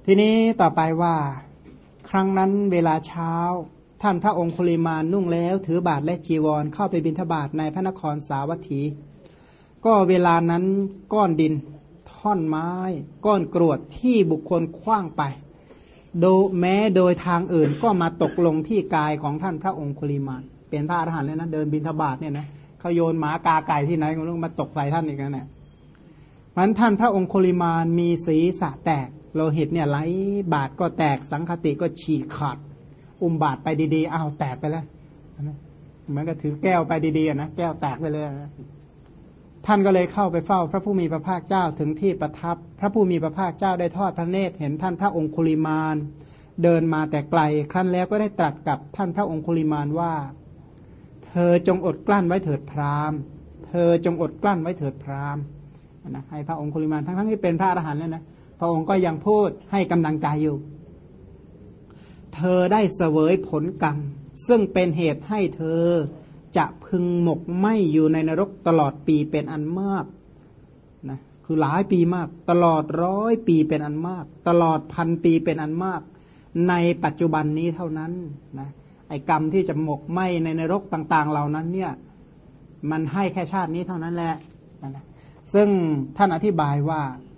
ทีนี้ต่อไปว่าครั้งนั้นเวลาเช้าท่านพระองคุลิมานนุ่งแล้วถือบาตรและจีวรเข้าไปบิณฑบาตในพระนครสาวัตถีก็เวลานั้นก้อนดินท่อนไม้ก้อนกรวดที่บุคคลขว้างไปแม้โดยทางอื่นก็มาตกลงที่กายของท่านพระองคุลิมานเป็นพระอรหันต์เลยนะเดินบิณฑบาตเนี่ยนะเขาโยนหมากาไก่ที่ไหนก็ต้องมาตกใส่ท่านอีกนั่นแหละมันท่านพระองคุลิมานมีศีรษะแตกโลหิตเนี่ยไหลบาตรก็แตกสังคติก็ฉีกขาดอุ้มบาตรไปดีๆอ้าวแตกไปแล้วเหมือนกับถือแก้วไปดีๆนะแก้วแตกไปเลยท่านก็เลยเข้าไปเฝ้าพระผู้มีพระภาคเจ้าถึงที่ประทับพระผู้มีพระภาคเจ้าได้ทอดพระเนตรเห็นท่านพระองคุลิมานเดินมาแต่ไกลครั้นแล้วก็ได้ตรัสกับท่านพระองคุลิมานว่าเธอจงอดกลั้นไว้เถิดพราหมณ์เธอจงอดกลั้นไว้เถิดพราหมณ์นะให้พระองคุลิมานทั้งที่เป็นพระอรหันต์แล้วนะพระองค์ก็ยังพูดให้กำลังใจอยู่เธอได้เสวยผลกรรมซึ่งเป็นเหตุให้เธอจะพึงหมกไหมอยู่ในนรกตลอดปีเป็นอันมากนะคือหลายปีมากตลอด100 ปีเป็นอันมากตลอด1,000 ปีเป็นอันมากในปัจจุบันนี้เท่านั้นนะไอ้กรรมที่จะหมกไหมในนรกต่างๆเหล่านั้นเนี่ยมันให้แค่ชาตินี้เท่านั้นแหละนะซึ่งท่านอธิบายว่า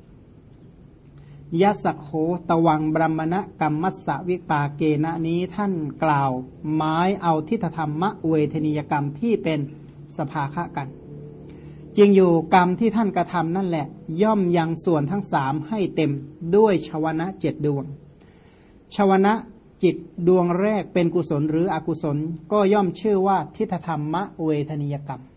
ยัสสโคตวังบรมณกรรมัสสวิปาเกณะนี้ท่านกล่าวหมายเอาทิฏฐธรรมเวทนิยกรรมที่เป็นสภาคะกันจริงอยู่กรรมที่ท่านกระทำนั่นแหละย่อมยังส่วนทั้ง3ให้เต็มด้วยชวนะ7 ดวงชวนะจิตดวงแรกเป็นกุศลหรืออกุศลก็ย่อมชื่อว่าทิฏฐธรรมเวทนิยกรรม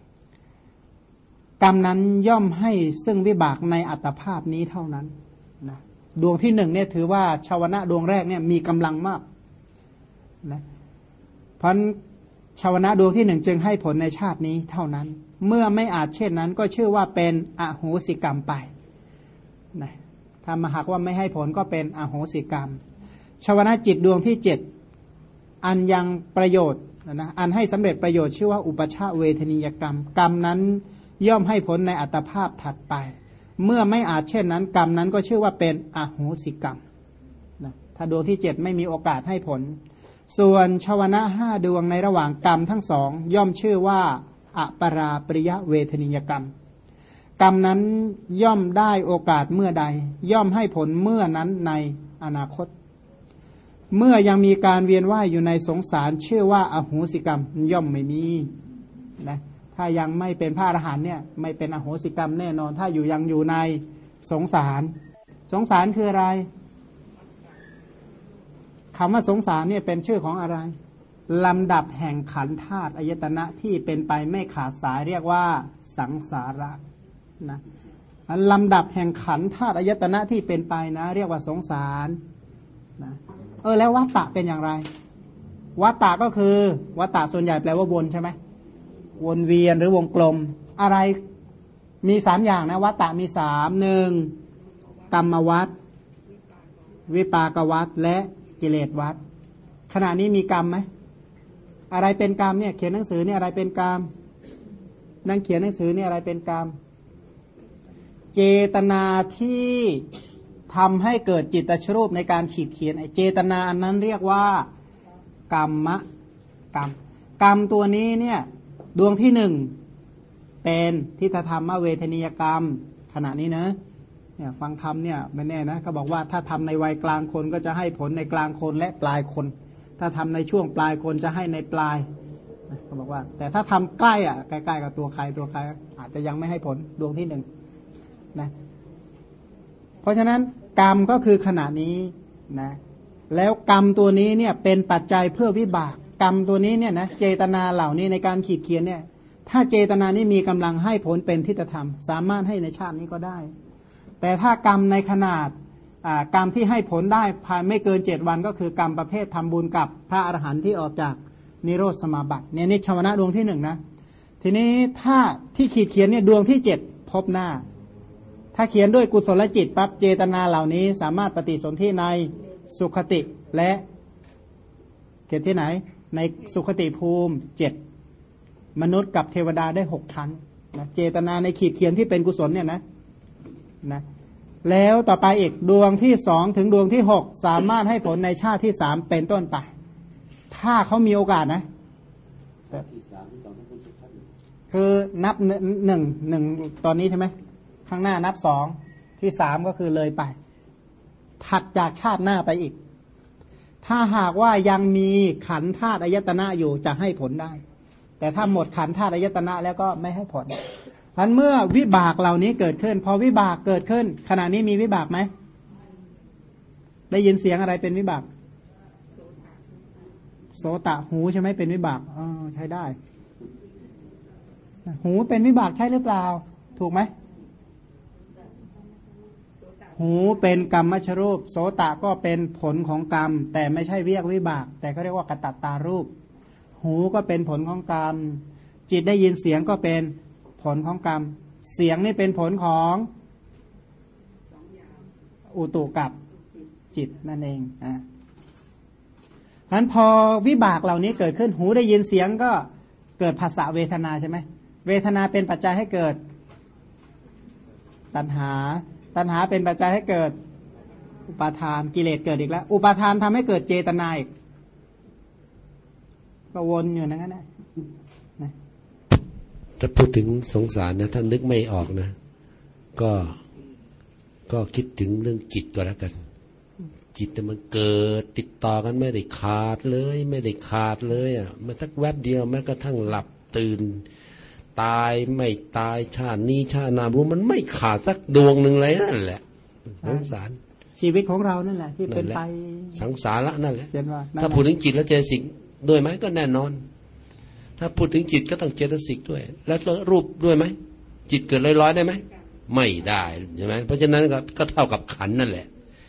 กรรมนั้นย่อมให้ซึ่งวิบากในอัตภาพนี้เท่านั้นนะดวงที่1เนี่ยถือว่าชาวนะดวงแรกเนี่ยมีกำลังมากนะเพราะชาวนะดวงที่1จึงให้ผลในชาตินี้เท่านั้นเมื่อไม่อาจเช่นนั้นก็ชื่อว่าเป็นอโหสิกรรมไปนะถ้ามาหากว่าไม่ให้ผลก็เป็นอโหสิกรรมชาวนะจิตดวงที่7อันยังประโยชน์นะอันให้สำเร็จประโยชน์ชื่อว่าอุปชาเวทนิยกรรมกรรมนั้นย่อมให้ผลในอัตภาพถัดไปเมื่อไม่อาจเช่นนั้นกรรมนั้นก็ชื่อว่าเป็นอโหสิกรรมนะถ้าดวงที่7ไม่มีโอกาสให้ผลส่วนชวนะ5 ดวงในระหว่างกรรมทั้ง2ย่อมชื่อว่าอปราปริยเวทนิยกรรมกรรมนั้นย่อมได้โอกาสเมื่อใดย่อมให้ผลเมื่อนั้นในอนาคตเมื่อยังมีการเวียนว่ายอยู่ในสงสารชื่อว่าอโหสิกรรมย่อมไม่มีนะถ้ายังไม่เป็นพระอรหันต์เนี่ยไม่เป็นอโหสิกรรมแน่นอนถ้ายังอยู่ในสงสารสงสารคืออะไรคำว่าสงสารเนี่ยเป็นชื่อของอะไรลำดับแห่งขันธ์ธาตุอายตนะที่เป็นไปไม่ขาดสายเรียกว่าสังสาระนะลำดับแห่งขันธ์ธาตุอายตนะที่เป็นไปนะเรียกว่าสงสารนะแล้ววัฏฏะเป็นอย่างไรวัฏฏะก็คือวัฏฏะส่วนใหญ่แปลว่าวนใช่ไหมวนเวียนหรือวงกลมอะไรมี3อย่างนะวัฏฏะมี1กรรมวัฏวิปากวัฏและกิเลสวัฏขณะนี้มีกรรมไหมอะไรเป็นกรรมเนี่ยเขียนหนังสือเนี่ยอะไรเป็นกรรมนั่งเขียนหนังสือเนี่ยอะไรเป็นกรรมเจตนาที่ทำให้เกิดจิตตชรูปในการขีดเขียนเจตนาอันนั้นเรียกว่ากรรมกรรมตัวนี้เนี่ยดวงที่1เป็นทิฏฐธรรมเวทนิยกรรมขณะนี้นะเนี่ยฟังธรรมเนี่ยไม่แน่นะเขาบอกว่าถ้าทำในวัยกลางคนก็จะให้ผลในกลางคนและปลายคนถ้าทำในช่วงปลายคนจะให้ในปลายเขาบอกว่าแต่ถ้าทำใกล้ใกล้ๆกับตัวใครอาจจะยังไม่ให้ผลดวงที่1นะเพราะฉะนั้นกรรมก็คือขณะนี้นะแล้วกรรมตัวนี้เนี่ยเป็นปัจจัยเพื่อวิบากกรรมตัวนี้เนี่ยนะเจตนาเหล่านี้ในการขีดเขียนเนี่ยถ้าเจตนานี้มีกำลังให้ผลเป็นทิฏฐธรรมสามารถให้ในชาตินี้ก็ได้แต่ถ้ากรรมในขนาดกรรมที่ให้ผลได้ภายไม่เกิน7 วันก็คือกรรมประเภททำบุญกับพระอรหันต์ที่ออกจากนิโรธสมาบัติเนี่ยนี่ชวนะดวงที่1นะทีนี้ถ้าที่ขีดเขียนเนี่ยดวงที่7พบหน้าถ้าเขียนด้วยกุศลจิตปั๊บเจตนาเหล่านี้สามารถปฏิสนธิในสุขติและเกิดที่ไหนในสุขติภูมิ7มนุษย์กับเทวดาได้6 ชั้นนะเจตนาในขีดเขียนที่เป็นกุศลเนี่ยนะแล้วต่อไปอีกดวงที่สองถึงดวงที่หกสามารถให้ผลในชาติที่สามเป็นต้นไปถ้าเขามีโอกาสนะคือนับหนึ่งตอนนี้ใช่ไหมข้างหน้านับสองที่สามก็คือเลยไปถัดจากชาติหน้าไปอีกถ้าหากว่ายังมีขันธ์ธาตุอายตนะอยู่จะให้ผลได้แต่ถ้าหมดขันธ์ธาตุอายตนะแล้วก็ไม่ให้ผลเพราะเมื่อวิบากเหล่านี้เกิดขึ้นพอวิบากเกิดขึ้นขณะนี้มีวิบากไหมได้ยินเสียงอะไรเป็นวิบากโสตะหูใช่ไหมเป็นวิบากอ๋อใช้ได้หูเป็นวิบากใช่หรือเปล่าถูกไหมหูเป็นกรรมชรูปโสตะก็เป็นผลของกรรมแต่ไม่ใช่เรียกวิบากแต่เขาเรียกว่ากตัตตารูปหูก็เป็นผลของกรรมจิตได้ยินเสียงก็เป็นผลของกรรมเสียงนี่เป็นผลของอุตุกับจิตนั่นเองฉะนั้นพอวิบากเหล่านี้เกิดขึ้นหูได้ยินเสียงก็เกิดภาษาเวทนาใช่ไหมเวทนาเป็นปัจจัยให้เกิดตัณหาตัณหาเป็นปัจจัยให้เกิดอุปาทานกิเลสเกิดอีกแล้วอุปาทานทำให้เกิดเจตนาอีกก็วนอยู่นั่นแหละถ้าพูดถึงสงสารนะถ้านึกไม่ออกนะก็คิดถึงเรื่องจิตก็แล้วกันจิตมันเกิดติดต่อกันไม่ได้ขาดเลยไม่ได้ขาดเลยอ่ะมันสักแวบเดียวแม้กระทั่งหลับตื่นตายไม่ตายชาตินี้ชาติหน้ารู้มันไม่ขาดสักดวงหนึ่งเลยนั่นแหละสงสารชีวิตของเรานั่นแหละที่เป็นไปสังสารละนั่นแหละถ้าพูดถึงจิตแล้วเจตสิกด้วยไหมก็แน่นอนถ้าพูดถึงจิตก็ต้องเจตสิกด้วยแล้วรูปด้วยไหมจิตเกิดลอยๆได้ไหมไม่ได้ใช่ไหมเพราะฉะนั้นก็เท่ากับขันนั่นแหละ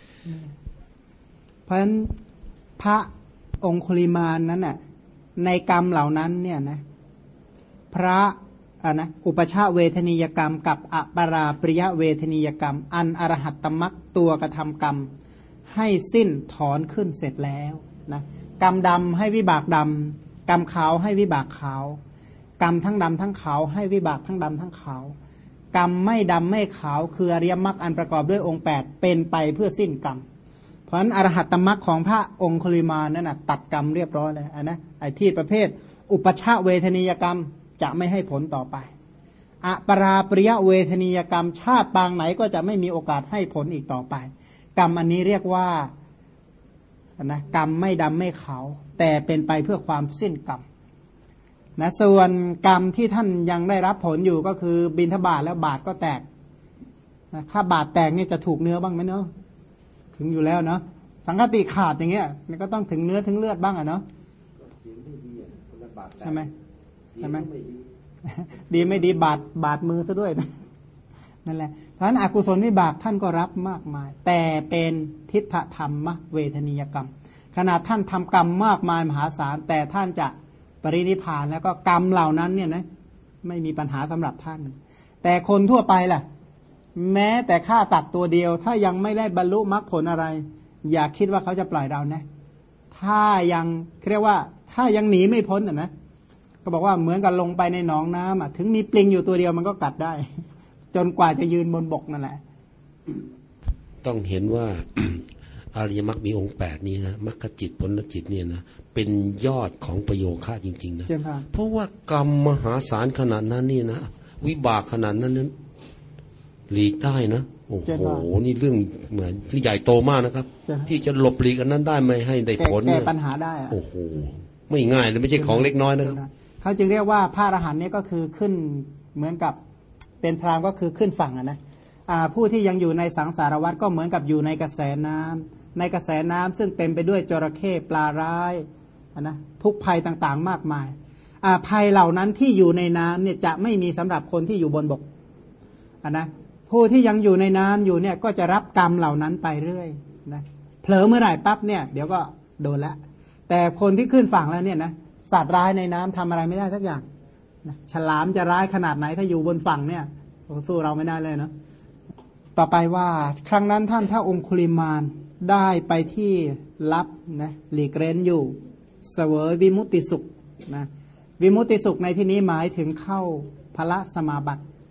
เพราะฉะนั้นพระองคุลิมานนั้นน่ะในกรรมเหล่านั้นเนี่ยนะพระอุปชาเวทนียกรรมกับอปราปริยเวทนียกรรมอันอรหัตตมรรคตัวกระทำกรรมให้สิ้นถอนขึ้นเสร็จแล้วนะกรรมดำให้วิบากดำกรรมขาวให้วิบากขาวกรรมทั้งดำทั้งขาวให้วิบากทั้งดำทั้งขาวกรรมไม่ดำไม่ขาวคืออริยมรรคอันประกอบด้วยองค์8เป็นไปเพื่อสิ้นกรรมเพราะฉะนั้นอรหัตตมรรคของพระองคุลิมานนั่นนะตัดกรรมเรียบร้อยเลยนะไอ้ที่ประเภทอุปชาเวทนียกรรมจะไม่ให้ผลต่อไปอปราปริยเวทนียกรรมชาติปางไหนก็จะไม่มีโอกาสให้ผลอีกต่อไปกรรมอันนี้เรียกว่านะกรรมไม่ดำไม่ขาวแต่เป็นไปเพื่อความสิ้นกรรมนะส่วนกรรมที่ท่านยังได้รับผลอยู่ก็คือบิณฑบาตแล้วบาตรก็แตกนะถ้าบาตรแตกนี่จะถูกเนื้อบ้างไหมเนาะถึงอยู่แล้วเนาะสังฆติขาดอย่างเงี้ยมันก็ต้องถึงเนื้อถึงเลือดบ้างอ่ะเนาะใช่ไหมใช่ไหมดีไม่ดีบาดมือซะด้วยนะนั่นแหละเพราะฉะนั้นอกุศลวิบากท่านก็รับมากมายแต่เป็นทิฏฐธรรมเวทนียกรรมขนาดท่านทำกรรมมากมายมหาศาลแต่ท่านจะปรินิพพานแล้วก็กรรมเหล่านั้นเนี่ยนะไม่มีปัญหาสำหรับท่านแต่คนทั่วไปล่ะแม้แต่ฆ่าตัดตัวเดียวถ้ายังไม่ได้บรรลุมรรคผลอะไรอย่าคิดว่าเขาจะปล่อยเรานะถ้ายังเรียกว่าถ้ายังหนีไม่พ้นนะก็บอกว่าเหมือนกับลงไปในหนองน้ำถึงมีปลิงอยู่ตัวเดียวมันก็กัดได้จนกว่าจะยืนบนบกนั่นแหละต้องเห็นว่า อริยมรรคมีองค์8นี้นะมรรคจิตผลจิตเนี่ยนะเป็นยอดของประโยคะจริงๆนะเพราะว่ากรรมมหาศาลขนาดนั้นนี่นะวิบากขนาดนั้นนั้นหลีกได้นะโอ้โหนี่เรื่องเหมือนใหญ่โตมากนะครับที่จะหลบหลีกอันนั้นได้ไม่ให้ได้ผลเนี่ยแก้ปัญหาได้โอ้โหไม่ง่ายเลยไม่ใช่ของเล็กน้อยนะครับเขาจึงเรียกว่าพระอรหันต์เนี่ยก็คือขึ้นเหมือนกับเป็นพรามก็คือขึ้นฝั่งนะผู้ที่ยังอยู่ในสังสารวัฏก็เหมือนกับอยู่ในกระแสน้ำในกระแสน้ำซึ่งเต็มไปด้วยจระเข้ปลาร้ายนะทุกภัยต่างๆมากมายภัยเหล่านั้นที่อยู่ในน้ำเนี่ยจะไม่มีสำหรับคนที่อยู่บนบกนะผู้ที่ยังอยู่ในน้ำอยู่เนี่ยก็จะรับกรรมเหล่านั้นไปเรื่อยนะเผลอเมื่อไหร่ปั๊บเนี่ยเดี๋ยวก็โดนละแต่คนที่ขึ้นฝั่งแล้วเนี่ยนะสัตว์ร้ายในน้ำทำอะไรไม่ได้สักอย่างนะฉลามจะร้ายขนาดไหนถ้าอยู่บนฝั่งเนี่ยสู้เราไม่ได้เลยเนาะต่อไปว่าครั้งนั้นท่านพระองคุลิมานได้ไปที่ลับนะหลีกเร้นอยู่เสวยวิมุตติสุขนะวิมุตติสุขในที่นี้หมายถึงเข้าพละสมาบัติ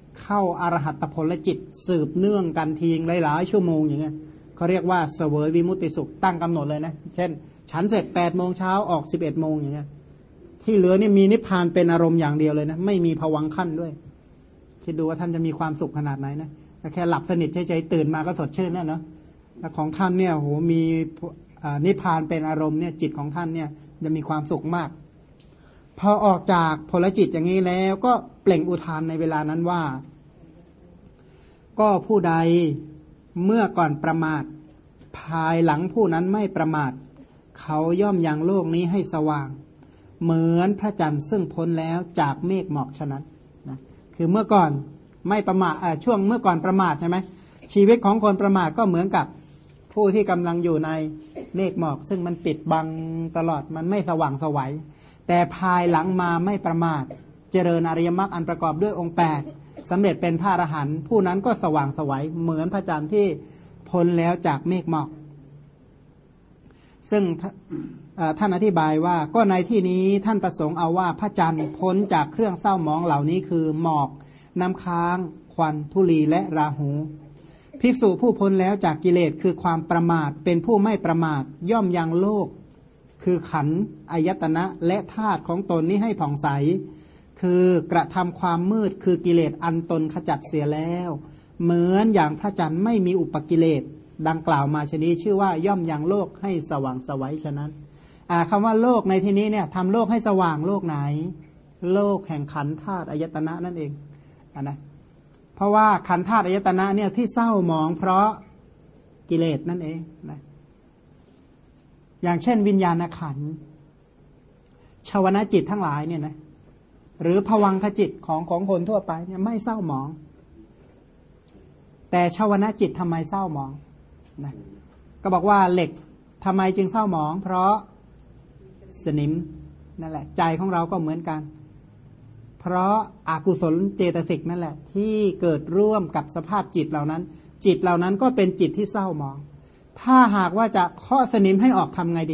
เข้าอรหัตผลจิตสืบเนื่องกันทีงหลายๆชั่วโมงอย่างเงี้ยเขาเรียกว่าเสวยวิมุตติสุขตั้งกำหนดเลยนะเช่นฉันเสร็จ8 โมงเช้าออก11 โมงอย่างเงี้ยที่เหลือนี่มีนิพพานเป็นอารมณ์อย่างเดียวเลยนะไม่มีภวังค์ขั้นด้วยคิดดูว่าท่านจะมีความสุขขนาดไหนนะแค่หลับสนิทเฉยๆตื่นมาก็สดชื่นแล้วเนาะแล้วของท่านเนี่ยโหมีนิพพานเป็นอารมณ์เนี่ยจิตของท่านเนี่ยจะมีความสุขมากพอออกจากผลจิตอย่างนี้แล้วก็เปล่งอุทานในเวลานั้นว่าก็ผู้ใดเมื่อก่อนประมาทภายหลังผู้นั้นไม่ประมาทเขาย่อมยังโลกนี้ให้สว่างเหมือนพระจันทร์ซึ่งพ้นแล้วจากเมฆหมอกฉะนั้นนะคือเมื่อก่อนไม่ประมาทช่วงเมื่อก่อนประมาทใช่ไหมชีวิตของคนประมาทก็เหมือนกับผู้ที่กำลังอยู่ในเมฆหมอกซึ่งมันปิดบังตลอดมันไม่สว่างไสวแต่ภายหลังมาไม่ประมาทเจริญอริยมรรคอันประกอบด้วยองค์8สำเร็จเป็นพระอรหันต์ผู้นั้นก็สว่างไสวเหมือนพระจันทร์ที่พ้นแล้วจากเมฆหมอกซึ่งท่านอธิบายว่าก็ในที่นี้ท่านประสงค์เอาว่าพระจันทร์พ้นจากเครื่องเศร้าหมองเหล่านี้คือหมอกน้ำค้างควันธุลีและราหูภิกษุผู้พ้นแล้วจากกิเลสคือความประมาทเป็นผู้ไม่ประมาทย่อมยังโลกคือขันธ์อายตนะและธาตุของตนนี้ให้ผ่องใสคือกระทำความมืดคือกิเลสอันตนขจัดเสียแล้วเหมือนอย่างพระจันทร์ไม่มีอุปกิเลสดังกล่าวมาชนี้ชื่อว่าย่อมยังโลกให้สว่างไสวฉะนั้นคำว่าโลกในที่นี้เนี่ยทำโลกให้สว่างโลกไหนโลกแห่งขันธ์ธาตุอายตนะนั่นเองนะเพราะว่าขันธ์ธาตุอายตนะเนี่ยที่เศร้าหมองเพราะกิเลสนั่นเองนะอย่างเช่นวิญญาณขันธ์ชวนะจิตทั้งหลายเนี่ยนะหรือภวังคจิตของคนทั่วไปเนี่ยไม่เศร้าหมองแต่ชวนะจิตทำไมเศร้าหมองนะก็บอกว่าเหล็กทำไมจึงเศร้าหมองเพราะสนิมนั่นแหละใจของเราก็เหมือนกันเพราะอกุศลเจตสิกนั่นแหละที่เกิดร่วมกับสภาพจิตเหล่านั้นจิตเหล่านั้นก็เป็นจิตที่เศร้าหมองถ้าหากว่าจะเคาะสนิมให้ออกทำไงดี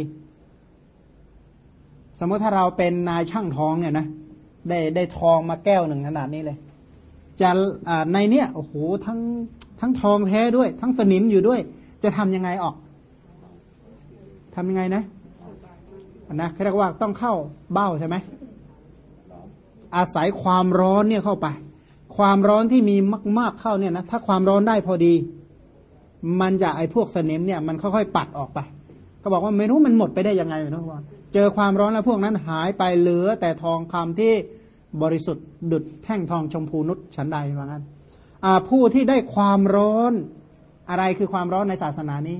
สมมติถ้าเราเป็นนายช่างทองเนี่ยนะได้ทองมาแก้วหนึ่งขนาดนี้เลยจะในเนี้ยโอ้โหทั้งทองแท้ด้วยทั้งสนิมอยู่ด้วยจะทำยังไงออกทำยังไงนะเขาเรียกว่าต้องเข้าเบ้าใช่ไหมอาศัยความร้อนเนี่ยเข้าไปความร้อนที่มีมากๆเข้าเนี่ยนะถ้าความร้อนได้พอดีมันจะไอ้พวกสนิมเนี่ยมันค่อยๆปัดออกไปก็บอกว่าไม่รู้มันหมดไปได้ยังไงไม่รู้ว่าเจอความร้อนแล้วพวกนั้นหายไปเหลือแต่ทองคำที่บริสุทธิ์ดุจแท่งทองชมพูนุชฉันใดว่างั้นผู้ที่ได้ความร้อนอะไรคือความร้อนในศาสนานี้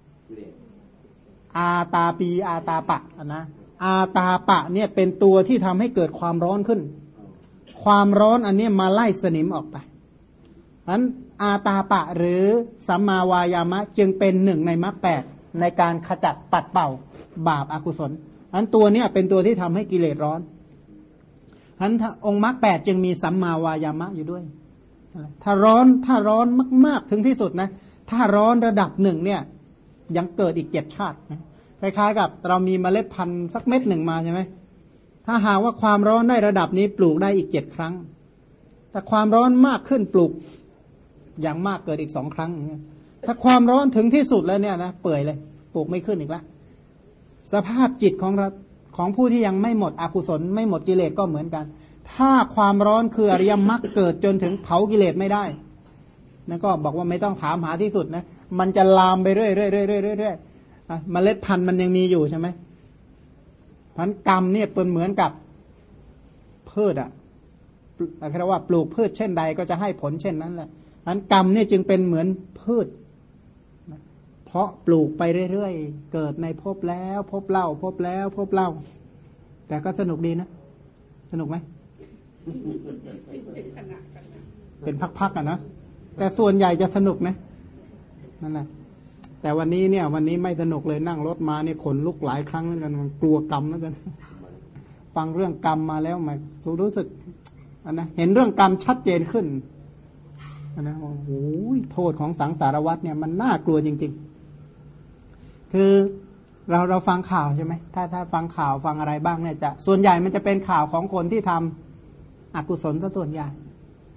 อาตาปีอาตาปะนะอาตาปะเนี่ยเป็นตัวที่ทำให้เกิดความร้อนขึ้นความร้อนอันนี้มาไล่สนิมออกไปฉะนั้นอาตาปะหรือสัมมาวายามะจึงเป็นหนึ่งในมรรค8ในการขจัดปัดเป่าบาปอกุศลฉะนั้นตัวนี้เป็นตัวที่ทำให้กิเลสร้อนฉะนั้นองค์มรรค8จึงมีสัมมาวายามะอยู่ด้วยถ้าร้อนมากๆถึงที่สุดนะถ้าร้อนระดับหนึ่งเนี่ยยังเกิดอีก7 ชาตินะคล้ายๆกับเรามีเมล็ดพันธุ์สักเม็ดหนึ่งมาใช่ไหมถ้าหากว่าความร้อนได้ระดับนี้ปลูกได้อีก7 ครั้งแต่ความร้อนมากขึ้นปลูกอย่างมากเกิดอีก2 ครั้งถ้าความร้อนถึงที่สุดแล้วเนี่ยนะเปื่อยเลยปลูกไม่ขึ้นอีกแล้วสภาพจิตของผู้ที่ยังไม่หมดอกุศลไม่หมดกิเลสก็เหมือนกันถ้าความร้อนคืออริยมรรคเกิดจนถึงเผากิเลสไม่ได้นั่นก็บอกว่าไม่ต้องถามหาที่สุดนะมันจะลามไปเรื่อยเมล็ดพันธุ์มันยังมีอยู่ใช่ไหมพันกรรมเนี่ยเป็นเหมือนกับพืชเรียกว่าปลูกพืชเช่นใดก็จะให้ผลเช่นนั้นแหละพันกรรมเนี่ยจึงเป็นเหมือนพืชเพราะปลูกไปเรื่อยๆเกิดในภพแล้วภพเล่าภพแล้วภพเล่าแต่ก็สนุกดีนะสนุกไหมเป็นพักๆนะแต่ส่วนใหญ่จะสนุกนะนั่นแหละแต่วันนี้ไม่สนุกเลยนั่งรถมาเนี่ยขนลุกหลายครั้งแล้วกันมันกลัวกรรมแล้วกันฟังเรื่องกรรมมาแล้วมันรู้สึกนะเห็นเรื่องกรรมชัดเจนขึ้นนะโอ้โหโทษของสังสารวัฏเนี่ยมันน่ากลัวจริงๆคือเราฟังข่าวใช่ไหมถ้าฟังข่าวฟังอะไรบ้างเนี่ยจะส่วนใหญ่มันจะเป็นข่าวของคนที่ทำอกุศลซะส่วนใหญ่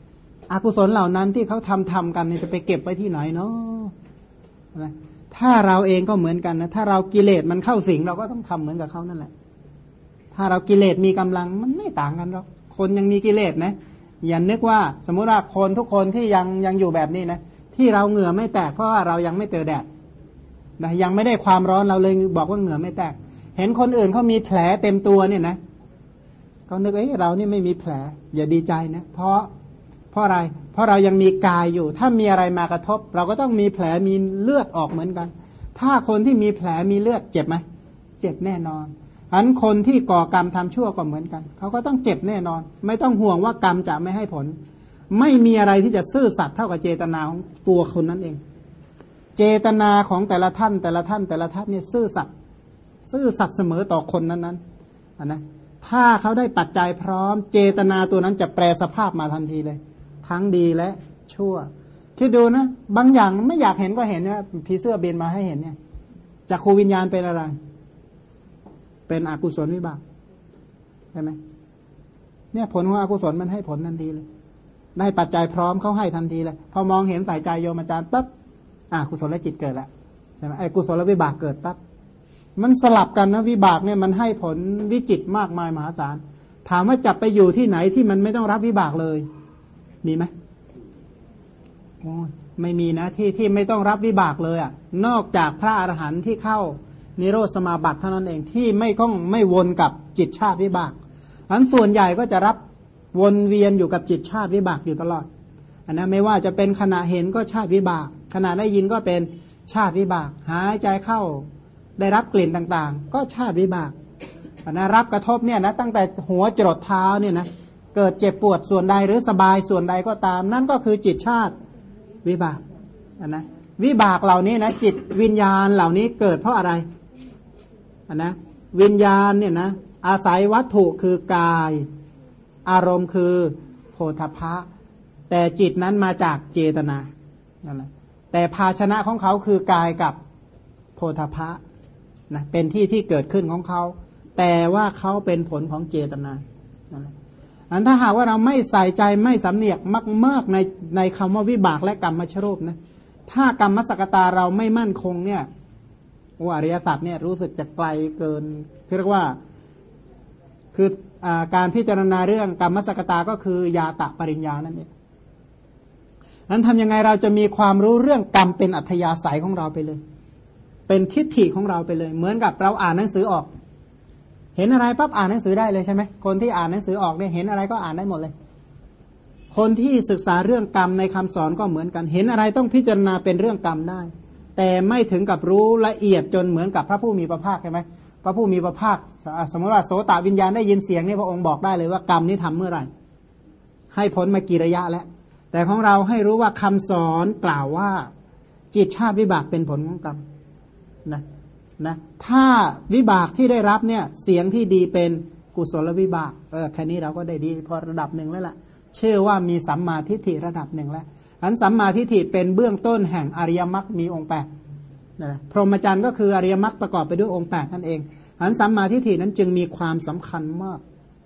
อกุศลเหล่านั้นที่เขาทำกันเนี่ยจะไปเก็บไว้ที่ไหนเนาะนะถ้าเราเองก็เหมือนกันนะถ้าเรากิเลสมันเข้าสิงเราก็ต้องทำเหมือนกับเขานั่นแหละถ้าเรากิเลสมีกำลังมันไม่ต่างกันหรอกคนยังมีกิเลสนะอย่านึกว่าสมมุติว่าคนทุกคนที่ยังอยู่แบบนี้นะที่เราเหงื่อไม่แตกเพราะว่าเรายังไม่เจอแดดนะยังไม่ได้ความร้อนเราเลยบอกว่าเหงื่อไม่แตกเห็นคนอื่นเขามีแผลเต็มตัวเนี่ยนะเขานึกเรานี่ไม่มีแผลอย่าดีใจนะเพราะอะไรเพราะเรายังมีกายอยู่ถ้ามีอะไรมากระทบเราก็ต้องมีแผลมีเลือดออกเหมือนกันถ้าคนที่มีแผลมีเลือดเจ็บไหมเจ็บแน่นอนอันคนที่ก่อกรรมทำชั่วก็เหมือนกันเขาก็ต้องเจ็บแน่นอนไม่ต้องห่วงว่ากรรมจะไม่ให้ผลไม่มีอะไรที่จะซื่อสัตย์เท่ากับเจตนาของตัวคนนั้นเองเจตนาของแต่ละท่านเนี่ยซื่อสัตย์เสมอต่อคนนั้นนะถ้าเขาได้ปัจจัยพร้อมเจตนาตัวนั้นจะแปลสภาพมาทันทีเลยทั้งดีและชั่วคิดดูนะบางอย่างไม่อยากเห็นก็เห็นนะผีเสื้อบินมาให้เห็นเนี่ยจักขูวิญญาณเป็นอะไรเป็นอกุศลวิบากใช่ไหมเนี่ยผลของอกุศลมันให้ผลทันทีเลยได้ปัจจัยพร้อมเขาให้ทันทีเลยพอมองเห็นใส่ใจโยมอาจารย์ปั๊บกุศลและจิตเกิดแล้วใช่ไหมไอ้กุศลและวิบากเกิดปั๊บมันสลับกันนะวิบากเนี่ยมันให้ผลวิจิตรมากมายมหาศาลถามว่าจับไปอยู่ที่ไหนที่มันไม่ต้องรับวิบากเลยมีไหมโอ้ยไม่มีนะที่ไม่ต้องรับวิบากเลยนอกจากพระอรหันต์ที่เข้านิโรธสมาบัติเท่านั้นเองที่ไม่วนกับจิตชาติวิบากอันส่วนใหญ่ก็จะรับวนเวียนอยู่กับจิตชาติวิบากอยู่ตลอดอันนั้นไม่ว่าจะเป็นขณะเห็นก็ชาติวิบากขณะได้ยินก็เป็นชาติวิบากหายใจเข้าได้รับกลิ่นต่างๆก็ชาติวิบากอันนั้นรับกระทบเนี่ยนะตั้งแต่หัวจรดเท้าเนี่ยนะเกิดเจ็บปวดส่วนใดหรือสบายส่วนใดก็ตามนั่นก็คือจิตชาติวิบากอันนะวิบากเหล่านี้นะจิตวิญญาณเหล่านี้เกิดเพราะอะไรอันนะวิญญาณเนี่ยนะอาศัยวัตถุคือกายอารมณ์คือโพธพะแต่จิตนั้นมาจากเจตนานั่นแหละแต่ภาชนะของเขาคือกายกับโพธพะนะเป็นที่เกิดขึ้นของเขาแต่ว่าเขาเป็นผลของเจตนานั่นแหละอันถ้าหากว่าเราไม่ใส่ใจไม่สำเนียกมากในคำว่าวิบากและกรรมชรูปนะถ้ากรรมสักตาเราไม่มั่นคงเนี่ยอริยสัจเนี่ยรู้สึกจะไกลเกินเรียกว่าคือการพิจารณาเรื่องกรรมสักตาก็คือยาตะปริญญานั่นเองนั้นทำยังไงเราจะมีความรู้เรื่องกรรมเป็นอัธยาศัยของเราไปเลยเป็นทิฏฐิของเราไปเลยเหมือนกับเราอ่านหนังสือออกเห็นอะไรปั๊บอ่านหนังสือได้เลยใช่ไหมคนที่อ่านหนังสือออกเนี่ยเห็นอะไรก็อ่านได้หมดเลยคนที่ศึกษาเรื่องกรรมในคำสอนก็เหมือนกันเห็นอะไรต้องพิจารณาเป็นเรื่องกรรมได้แต่ไม่ถึงกับรู้ละเอียดจนเหมือนกับพระผู้มีพระภาคใช่ไหมพระผู้มีพระภาคสมมติว่าโสตวิญญาณได้ยินเสียงนี่พระองค์บอกได้เลยว่ากรรมนี้ทำเมื่อไหร่ให้ผลมากี่ระยะแล้วแต่ของเราให้รู้ว่าคำสอนกล่าวว่าจิตชาติวิบากเป็นผลของกรรมนะถ้าวิบากที่ได้รับเนี่ยเสียงที่ดีเป็นกุศลวิบากแค่นี้เราก็ได้ดีพอระดับหนึ่งแล้วล่ะเชื่อว่ามีสัมมาทิฏฐิระดับหนึ่งแล้วอันสัมมาทิฏฐิเป็นเบื้องต้นแห่งอริยมรรคมีองค์8นะพรหมจรรย์ก็คืออริยมรรคประกอบไปด้วยองค์8นั่นเองอันสัมมาทิฏฐินั้นจึงมีความสำคัญมาก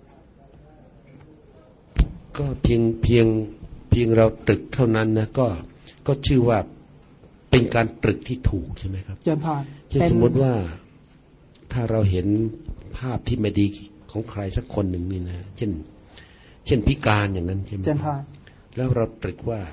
ก็เพียงเราตรึกเท่านั้นนะก็ชื่อว่าเป็นการตรึกที่ถูกใช่ไหมครับเจริญพรเช่นสมมติว่าถ้าเราเห็นภาพที่ไม่ดีของใครสักคนหนึ่งนี่นะเช่นพิการอย่างนั้นใช่ไหมแล้วเราตรึกว่า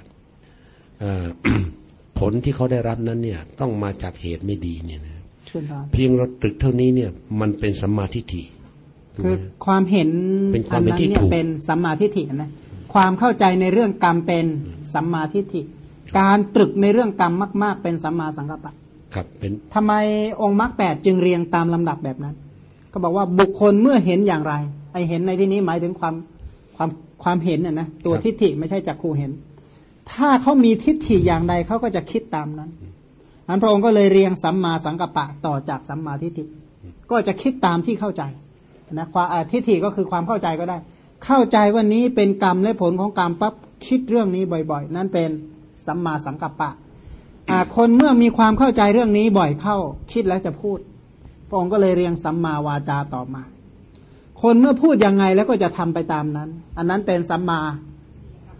ผลที่เขาได้รับนั้นเนี่ยต้องมาจากเหตุไม่ดีเนี่ยนะเพียงเราตรึกเท่านี้เนี่ยมันเป็นสัมมาทิฏฐิคือความเห็นอันนั้นเนี่ยเป็นสัมมาทิฏฐินะความเข้าใจในเรื่องกรรมเป็นสัมมาทิฏฐิการตรึกในเรื่องกรรมมากๆเป็นสัมมาสังกัปปะครับเป็นทำไมองค์มรรค8จึงเรียงตามลำดับแบบนั้นก็บอกว่าบุคคลเมื่อเห็นอย่างไรไอเห็นในที่นี้หมายถึงความเห็นน่ะนะตัวทิฏฐิไม่ใช่จักขู่เห็นถ้าเขามีทิฏฐิอย่างใดเขาก็จะคิดตามนั้นอันพระองค์ก็เลยเรียงสัมมาสังกัปปะต่อจากสัมมาทิฏฐิก็จะคิดตามที่เข้าใจนะความทิฏฐิก็คือความเข้าใจก็ได้เข้าใจว่านี้เป็นกรรมและผลของกรรมปั๊บคิดเรื่องนี้บ่อยๆนั่นเป็นสัมมาสังกัปปะคนเมื่อมีความเข้าใจเรื่องนี้บ่อยเข้าคิดแล้วจะพูดพระองค์ก็เลยเรียงสัมมาวาจาต่อมาคนเมื่อพูดยังไงแล้วก็จะทำไปตามนั้นอันนั้นเป็นสัมมา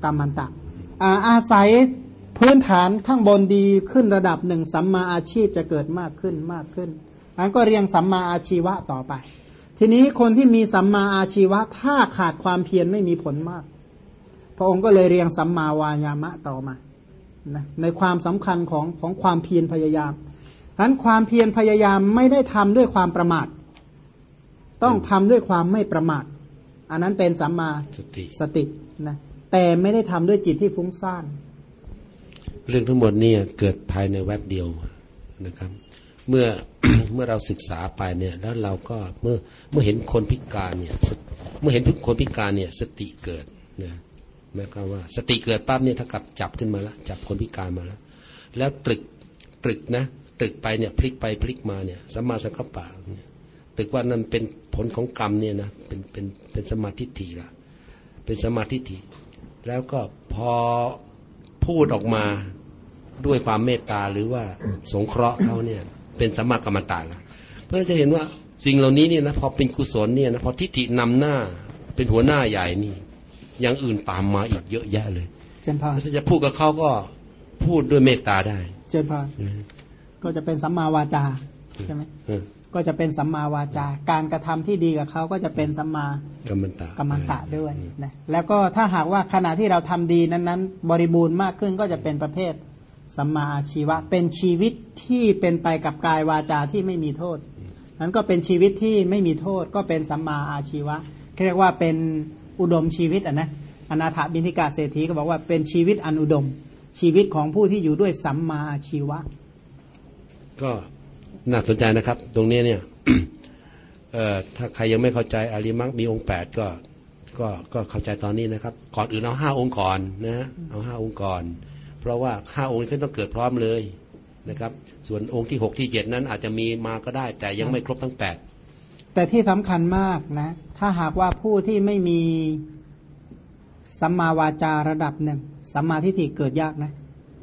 กัมมันตะอาศัยพื้นฐานข้างบนดีขึ้นระดับหนึ่งสัมมาอาชีพจะเกิดมากขึ้นมากขึ้นอันก็เรียงสัมมาอาชีวะต่อไปทีนี้คนที่มีสัมมาอาชีวะถ้าขาดความเพียรไม่มีผลมากพระองค์ก็เลยเรียงสัมมาวายามะต่อมานะในความสำคัญของความเพียรพยายามฉะนั้นความเพียรพยายามไม่ได้ทำด้วยความประมาทต้องทำด้วยความไม่ประมาทอันนั้นเป็นสัมมาสตินะแต่ไม่ได้ทำด้วยจิตที่ฟุ้งซ่านเรื่องทั้งหมดนี่เกิดภายในแวบเดียวนะครับเมื่อ เมื่อเราศึกษาไปเนี่ยแล้วเราก็เมื่อเห็นคนพิการเนี่ยเมื่อเห็นคนพิการเนี่ยสติเกิดนะหมายความว่าสติเกิดปั๊บเนี่ยถ้ากับจับขึ้นมาแล้วจับคนพิการมาแล้วตรึกนะตรึกไปเนี่ยพลิกไปพลิกมาเนี่ยสัมมาสังกัปปะเนี่ยตรึกว่านั่นเป็นผลของกรรมเนี่ยนะเป็นสมาธิฏฐิละเป็นสมาธิฏฐิแล้วก็พอพูดออกมาด้วยความเมตตาหรือว่าสงเคราะห์เขาเนี่ยเป็นสัมมากัมมันตะละเพื่อจะเห็นว่าสิ่งเหล่านี้เนี่ยนะพอเป็นกุศลเนี่ยนะพอทิฏฐินำหน้าเป็นหัวหน้าใหญ่นี่อย่างอื่นตามมาอีกเยอะแยะเลยเจนพาถ้าจะพูดกับเขาก็พูดด้วยเมตตาได้เจนพาก็จะเป็นสัมมาวาจาใช่ไหมก็จะเป็นสัมมาวาจาการกระทำที่ดีกับเขาก็จะเป็นสัมมากัมมันตะด้วยนะแล้วก็ถ้าหากว่าขณะที่เราทำดีนั้นบริบูรณ์มากขึ้นก็จะเป็นประเภทสัมมาอาชีวะเป็นชีวิตที่เป็นไปกับกายวาจาที่ไม่มีโทษนั้นก็เป็นชีวิตที่ไม่มีโทษก็เป็นสัมมาอาชีวะเรียกว่าเป็นอุดมชีวิตนะอนาถบิณฑิกะเศรษฐีก็บอกว่าเป็นชีวิตอันอุดมชีวิตของผู้ที่อยู่ด้วยสัมมาอาชีวะก็น่าสนใจนะครับตรงนี้เนี่ย ถ้าใครยังไม่เข้าใจอริยมรรคมีองค์8ก็เข้าใจตอนนี้นะครับก่อนอื่นเอา5องค์ก่อนนะเอา5องค์ก่อนเพราะว่า5องค์นี้ต้องเกิดพร้อมเลยนะครับส่วนองค์ที่6ที่7นั้นอาจจะมีมาก็ได้แต่ยังไม่ครบทั้ง8 แต่ที่สำคัญมากนะถ้าหากว่าผู้ที่ไม่มีสัมมาวาจาระดับหนึ่งสัมมาทิฏฐิเกิดยากนะ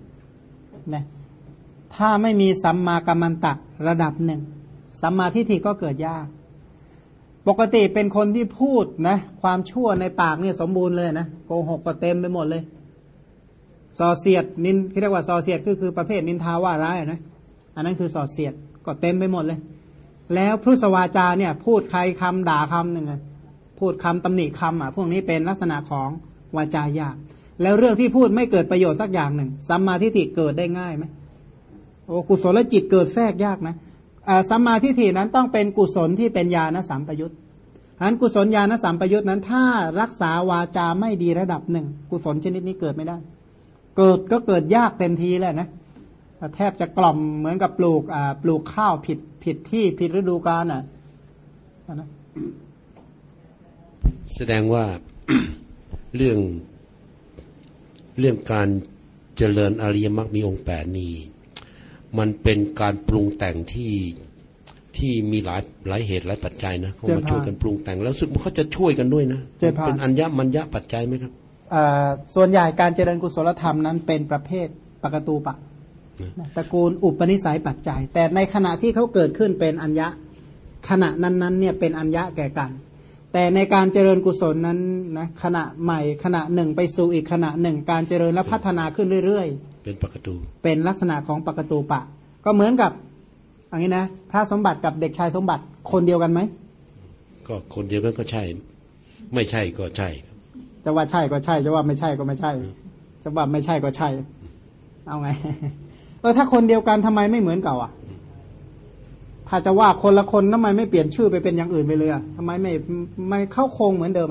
ถ้าไม่มีสัมมากัมมันตะระดับหนึ่งสัมมาทิฏฐิก็เกิดยากปกติเป็นคนที่พูดนะความชั่วในปากเนี่ยสมบูรณ์เลยนะโกหกก็เต็มไปหมดเลยส่อเสียดนินเรียกว่าส่อเสียดคือประเภทนินทาว่าร้ายนะอันนั้นคือส่อเสียดก็เต็มไปหมดเลยแล้วพุทธวาจาเนี่ยพูดใครคำด่าคำหนึ่งพูดคำตำหนิคำพวกนี้เป็นลักษณะของวาจายากแล้วเรื่องที่พูดไม่เกิดประโยชน์สักอย่างหนึ่งสัมมาทิฏฐิเกิดได้ง่ายไหมโอ้กุศลจิตเกิดแทรกยากนะสัมมาทิฏฐินั้นต้องเป็นกุศลที่เป็นญาณสัมปยุตอันกุศลญาณสัมปยุตนั้นถ้ารักษาวาจาไม่ดีระดับหนึ่งกุศลชนิดนี้เกิดไม่ได้เกิดก็เกิดยากเต็มทีเลยนะแทบจะกล่อมเหมือนกับปลูกข้าวผิดที่ผิดฤดูกาลนะแสดงว่า เรื่องการเจริญอริยมรรคมีองค์8นี้มันเป็นการปรุงแต่งที่มีหลายเหตุหลายปัจจัยนะเขามาช่วยกันปรุงแต่งแล้วสุดมันเขาจะช่วยกันด้วยนะเป็นอัญญมัญญปัจจัยไหมครับส่วนใหญ่การเจริญกุศลธรรมนั้นเป็นประเภทปกตูปะตระกูลอุปนิสัยปัจจัยแต่ในขณะที่เขาเกิดขึ้นเป็นอัญญะขณะนั้นเนี่ยเป็นอัญญะแก่กันแต่ในการเจริญกุศลนั้นนะขณะใหม่ขณะหนึ่งไปสู่อีกขณะหนึ่งการเจริญและพัฒนาขึ้นเรื่อยๆเป็นปกตูเป็นลักษณะของปกตูปะก็เหมือนกับอย่างนี้นะพระสมบัติกับเด็กชายสมบัติคนเดียวกันไหมก็คนเดียวกันก็ใช่ไม่ใช่ก็ใช่จะว่าใช่ก็ใช่จะว่าไม่ใช่ก็ไม่ใช่จะว่าไม่ใช่ก็ใช่เอาไงถ้าคนเดียวกันทำไมไม่เหมือนเก่าถ้าจะว่าคนละคนทำไมไม่เปลี่ยนชื่อไปเป็นอย่างอื่นไปเลยทำไมไม่เข้าโครงเหมือนเดิม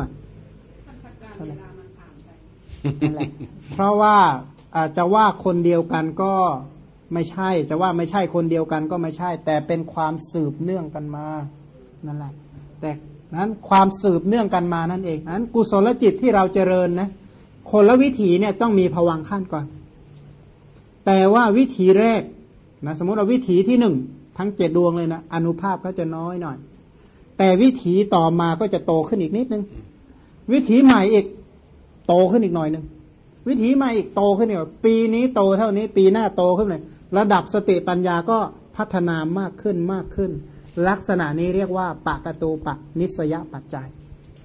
นั่นแหละเพราะว่าจะว่าคนเดียวกันก็ไม่ใช่จะว่าไม่ใช่คนเดียวกันก็ไม่ใช่แต่เป็นความสืบเนื่องกันมานั่นแหละแต่นั้นความสืบเนื่องกันมานั่นเองนั้นกุศลจิตที่เราเจริญนะคนละวิถีเนี่ยต้องมีภวังค์ขั้นก่อนแต่ว่าวิถีแรกนะสมมติว่าวิถีที่1ทั้ง7ดวงเลยนะอานุภาพก็จะน้อยหน่อยแต่วิถีต่อมาก็จะโตขึ้นอีกนิดนึงวิถีใหม่อีกโตขึ้นอีกหน่อยนึงวิถีใหม่อีกโตขึ้นอีกปีนี้โตเท่านี้ปีหน้าโตขึ้นเลยระดับสติปัญญาก็พัฒนามากขึ้นลักษณะนี้เรียกว่าปะกตูปะนิสยปัจจัย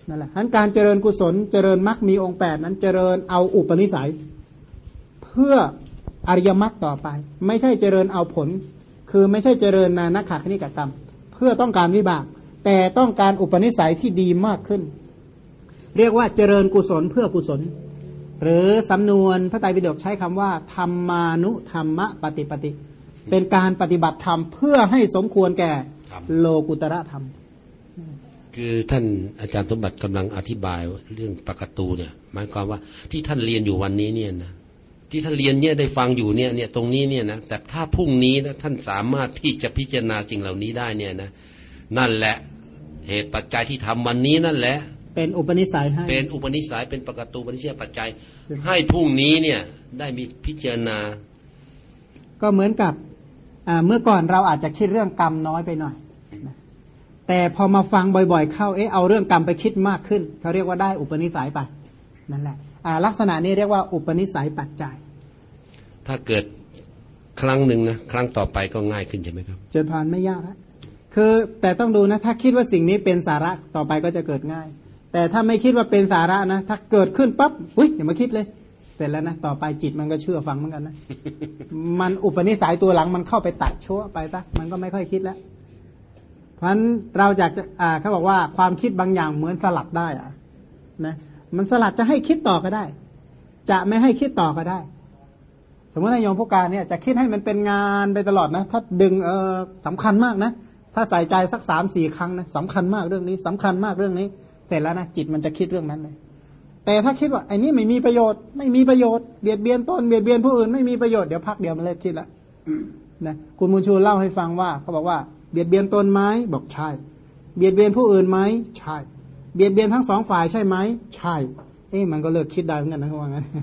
นั่นแหละฉะนั้นการเจริญกุศลเจริญมรรคมีองค์8นั้นเจริญเอาอุปนิสัยเพื่ออริยมรรคต่อไปไม่ใช่เจริญเอาผลคือไม่ใช่เจริญนักขคณิกกรรมเพื่อต้องการวิบากแต่ต้องการอุปนิสัยที่ดีมากขึ้นเรียกว่าเจริญกุศลเพื่อกุศลหรือสำนวนพระไตรปิฎกใช้คำว่าธรรมานุธรรมปฏิปติเป็นการปฏิบัติธรรมเพื่อให้สมควรแก่โลกุตระธรรมคือท่านอาจารย์สมบัติกำลังอธิบายเรื่องปกตูเนี่ยหมายความว่าที่ท่านเรียนอยู่วันนี้เนี่ยนะที่ท่านเรียนเนี่ยได้ฟังอยู่เนี่ยตรงนี้เนี่ยนะแต่ถ้าพรุ่งนี้นะท่านสามารถที่จะพิจารณาสิ่งเหล่านี้ได้เนี่ยนะนั่นแหละเหตุปัจจัยที่ทำวันนี้นั่นแหละเป็นอุปนิสัยให้เป็นอุปนิสัยเป็นปกตูปนิสัยปัจจัยให้พรุ่งนี้เนี่ยได้มีพิจารณาก็เหมือนกับเมื่อก่อนเราอาจจะคิดเรื่องกรรมน้อยไปหน่อยแต่พอมาฟังบ่อยๆเข้าเอาเรื่องกรรมไปคิดมากขึ้นเขาเรียกว่าได้อุปนิสัยไปนั่นแหละลักษณะนี้เรียกว่าอุปนิสัยปัจจัยถ้าเกิดครั้งหนึ่งนะครั้งต่อไปก็ง่ายขึ้นใช่ไหมครับเจริญพรไม่ยากนะคือแต่ต้องดูนะถ้าคิดว่าสิ่งนี้เป็นสาระต่อไปก็จะเกิดง่ายแต่ถ้าไม่คิดว่าเป็นสาระนะถ้าเกิดขึ้นปั๊บอย่ามาคิดเลยเสร็จแล้วนะต่อไปจิตมันก็เชื่อฟังเหมือนกันนะ มันอุปนิสัยตัวหลังมันเข้าไปตัดชั่วไปปะมันก็ไม่ค่อยคิดแล้วเพราะฉะนั้นเราอยากจะเขาบอกว่าความคิดบางอย่างเหมือนสลัดได้นะมันสลัดจะให้คิดต่อก็ได้จะไม่ให้คิดต่อก็ได้สมมตินายโยมผู้การเนี่ยจะคิดให้มันเป็นงานไปตลอดนะถ้าดึงสำคัญมากนะถ้าใส่ใจสัก3-4 ครั้งนะสำคัญมากเรื่องนี้สำคัญมากเรื่องนี้เสร็จแล้วนะจิตมันจะคิดเรื่องนั้นเลยแต่ถ้าคิดว่าไอ้นี่ไม่มีประโยชน์ไม่มีประโยชน์เบียดเบียนตนเบียดเบียนผู้อื่นไม่มีประโยชน์เดี๋ยวพักเดียวมันเลิกคิดละนะคุณบุญชูเล่าให้ฟังว่าเขาบอกว่าเบียดเบียนตนไหมบอกใช่เบียดเบียนผู้อื่นไหมใช่เบียดเบียนทั้ง2 ฝ่ายใช่ไหมใช่มันก็เลิกคิดได้เหมือนกันนะเขาว่างั้น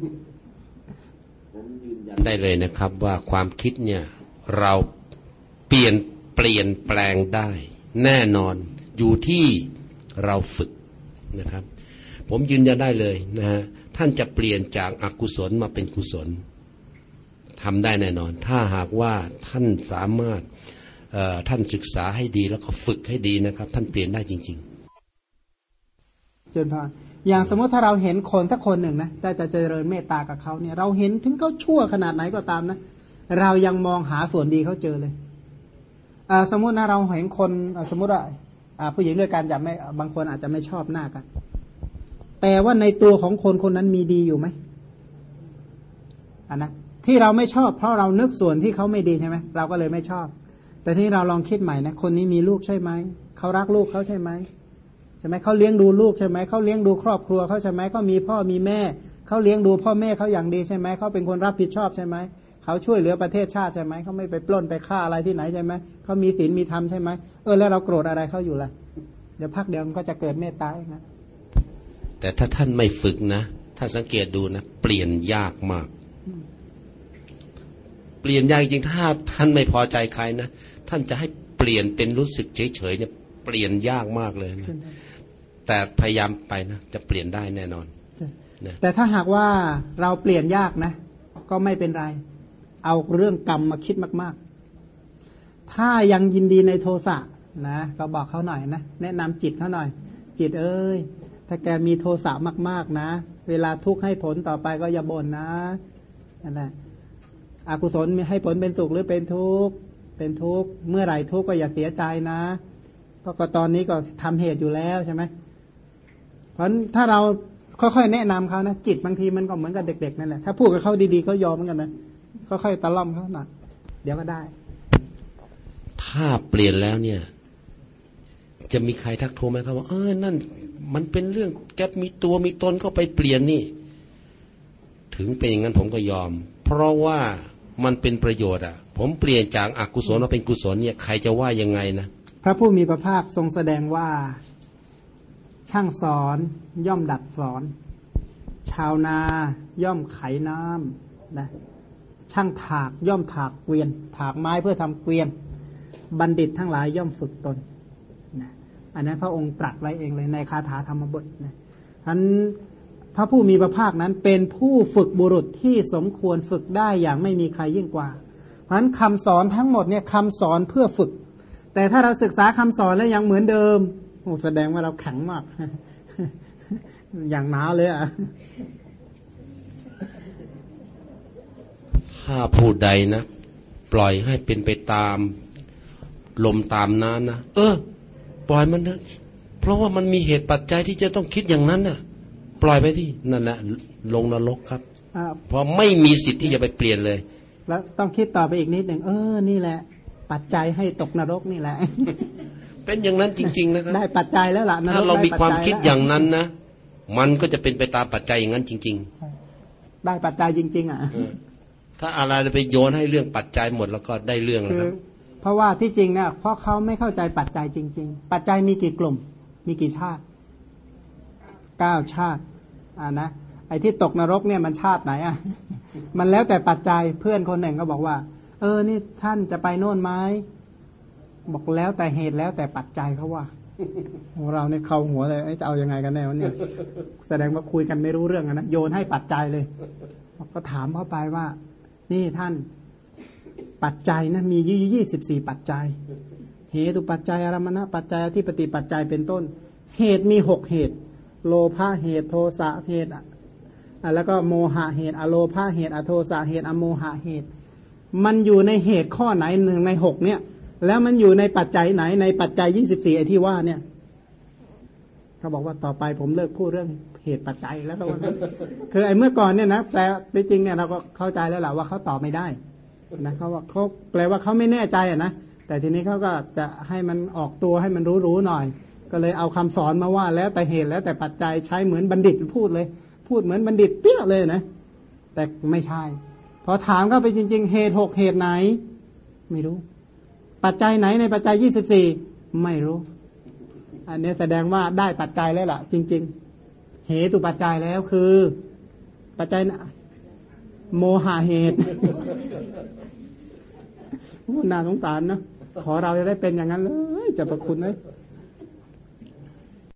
ผมยืนยันได้เลยนะครับว่าความคิดเนี่ยเราเปลี่ยนแปลงได้แน่นอนอยู่ที่เราฝึกนะครับผมยืนยันได้เลยนะฮะท่านจะเปลี่ยนจากอกุศลมาเป็นกุศลทำได้แน่นอนถ้าหากว่าท่านสามารถท่านศึกษาให้ดีแล้วก็ฝึกให้ดีนะครับท่านเปลี่ยนได้จริงๆเจริญพรอย่างสมมติถ้าเราเห็นคนสักคนหนึ่งนะแต่จะเจริญเมตตากับเขาเนี่ยเราเห็นถึงเขาชั่วขนาดไหนก็ตามนะเรายังมองหาส่วนดีเขาเจอเลยสมมตินะเราเห็นคนสมมติว่าผู้หญิงด้วยกันจะไม่บางคนอาจจะไม่ชอบหน้ากันแต่ว่าในตัวของคนคนนั้นมีดีอยู่ไหมนะที่เราไม่ชอบเพราะเรานึกส่วนที่เขาไม่ดีใช่ไหมเราก็เลยไม่ชอบแต่ที่เราลองคิดใหม่นะคนนี้มีลูกใช่ไหมเขารักลูกเขาใช่ไหมใช่ไหมเขาเลี้ยงดูลูกใช่ไหมเขาเลี้ยงดูครอบครัวเขาใช่ไหมเขามีพ่อมีแม่เขาเลี้ยงดูพ่อแม่เขาอย่างดีใช่ไหมเขาเป็นคนรับผิดชอบใช่ไหมเขาช่วยเหลือประเทศชาติใช่ไหมเขาไม่ไปปล้นไปฆ่าอะไรที่ไหนใช่ไหมเขามีศีลมีธรรมใช่ไหมแล้วเราโกรธอะไรเขาอยู่ล่ะเดี๋ยวพักเดียวมันก็จะเกิดเมตตาเองนะแต่ถ้าท่านไม่ฝึกนะถ้าสังเกตดูนะเปลี่ยนยากมากเปลี่ยนยากจริงถ้าท่านไม่พอใจใครนะท่านจะให้เปลี่ยนเป็นรู้สึกเฉยๆเนี่ยเปลี่ยนยากมากเลยนะแต่พยายามไปนะจะเปลี่ยนได้แน่นอนนะแต่ถ้าหากว่าเราเปลี่ยนยากนะก็ไม่เป็นไรเอาเรื่องกรรมมาคิดมากๆถ้ายังยินดีในโทสะนะก็บอกเขาหน่อยนะแนะนำจิตเขาหน่อยจิตถ้าแกมีโทสะมากๆนะเวลาทุกข์ให้ผลต่อไปก็อย่าบ่นนะนั่นแหละอกุศลมีให้ผลเป็นสุขหรือเป็นทุกข์เป็นทุกข์เมื่อไหร่ทุกข์ก็อย่าเสียใจนะเพราะก็ตอนนี้ก็ทำเหตุอยู่แล้วใช่ไหมเพราะถ้าเราค่อยๆแนะนำเขานะจิตบางทีมันก็เหมือนกับเด็กๆนั่นแหละถ้าพูดกับเขาดีๆเขายอมเหมือนกันนะค่อยๆตะล่อมเขาหน่อยเดี๋ยวก็ได้ถ้าเปลี่ยนแล้วเนี่ยจะมีใครทักท้วงไหมครับว่านั่นมันเป็นเรื่องแกมีตัวมีตนก็ไปเปลี่ยนนี่ถึงเป็นอย่างนั้นผมก็ยอมเพราะว่ามันเป็นประโยชน์ผมเปลี่ยนจากอกุศลมาเป็นกุศลเนี่ยใครจะว่ายังไงนะพระผู้มีพระภาคทรงแสดงว่าช่างสอนย่อมดัดสอนชาวนาย่อมไขน้ำนะช่างถากย่อมถากเกวียนถากไม้เพื่อทำเกวียนบัณฑิตทั้งหลายย่อมฝึกตนนะอันนั้นพระองค์ตรัสไว้เองเลยในคาถาธรรมบทนะฉะนั้นพระผู้มีพระภาคนั้นเป็นผู้ฝึกบุรุษที่สมควรฝึกได้อย่างไม่มีใครยิ่งกว่าเพราะฉะนั้นคำสอนทั้งหมดเนี่ยคำสอนเพื่อฝึกแต่ถ้าเราศึกษาคำสอนแล้วยังเหมือนเดิมแสดงว่าเราแข็งมากอย่างหนาเลยอ่ะถ้าผู้ใดนะปล่อยให้เป็นไปตามลมตามน้ำนะปล่อยมันเถอะเพราะว่ามันมีเหตุปัจจัยที่จะต้องคิดอย่างนั้นน่ะปล่อยไปที่นั่นแหละลงนรกครับเพราะไม่มีสิทธิ์ที่จะไปเปลี่ยนเลยแล้วต้องคิดต่อไปอีกนิดหนึ่งนี่แหละปัจจัยให้ตกนรกนี่แหละเป็นอย่างนั้นจริงๆนะครับได้ปัจจัยแล้วล่ะถ้าเรามีความคิดอย่างนั้นนะมันก็จะเป็นไปตามปัจจัยอย่างนั้นจริงๆได้ปัจจัยจริงๆอ่ะถ้าอะไรไปโยนให้เรื่องปัจจัยหมดแล้วก็ได้เรื่องแล้วครับเพราะว่าที่จริงเนี่ยเพราะเขาไม่เข้าใจปัจจัยจริงๆปัจจัยมีกี่กลุ่มมีกี่ชาติ9ชาตินะไอ้ที่ตกนรกเนี่ยมันชาติไหนอ่ะมันแล้วแต่ปัจจัยเพื่อนคนหนึ่งก็บอกว่านี่ท่านจะไปโน่นไหมบอกแล้วแต่เหตุแล้วแต่ปัจจัยเขาว่าโหเราเนี่ยเข้าหัวเลยจะเอายังไงกันแน่วะเนี่ยแสดงว่าคุยกันไม่รู้เรื่องนะโยนให้ปัจจัยเลยก็ถามเข้าไปว่านี่ท่านปัจจัยนะมี24ปัจจัยเหตุปัจจัยอารมณปัจจัยอธิปติปัจจัยเป็นต้นเหตุมี6เหตุโลภะเหตุโทสะเหตุแล้วก็โมหะเหตุอโลภะเหตุอโทสะเหตุอโมหะเหตุมันอยู่ในเหตุข้อไหนหนึ่งใน6เนี่ยแล้วมันอยู่ในปัจจัยไหนในปัจจัย24ไอ้ที่ว่าเนี่ยเขาบอกว่าต่อไปผมเลิกพูดเรื่องเหตุปัจจัยแล้วก็ว่าคือไอ้เมื่อก่อนเนี่ยนะแปลจริงเนี่ยเราก็เข้าใจแล้วแหละว่าเขาตอบไม่ได้นะเขาว่าเขาแปลว่าเขาไม่แน่ใจนะแต่ทีนี้เขาก็จะให้มันออกตัวให้มันรู้หน่อยก็เลยเอาคำสอนมาว่าแล้วแต่เหตุแล้วแต่ปัจจัยใช้เหมือนบัณฑิตพูดเลยพูดเหมือนบัณฑิตเปี้ยเลยนะแต่ไม่ใช่พอถามเข้าไปจริงๆเหตุ6เหตุไหนไม่รู้ปัจจัยไหนในปัจจัย24ไม่รู้อันนี้แสดงว่าได้ปัจจัยแล้วล่ะจริงๆเหตุปัจจัยแล้วคือปัจจัยโมหะเหตุน่าสงสารนะขอเราจะได้เป็นอย่างนั้นเลยจะประคุณเลย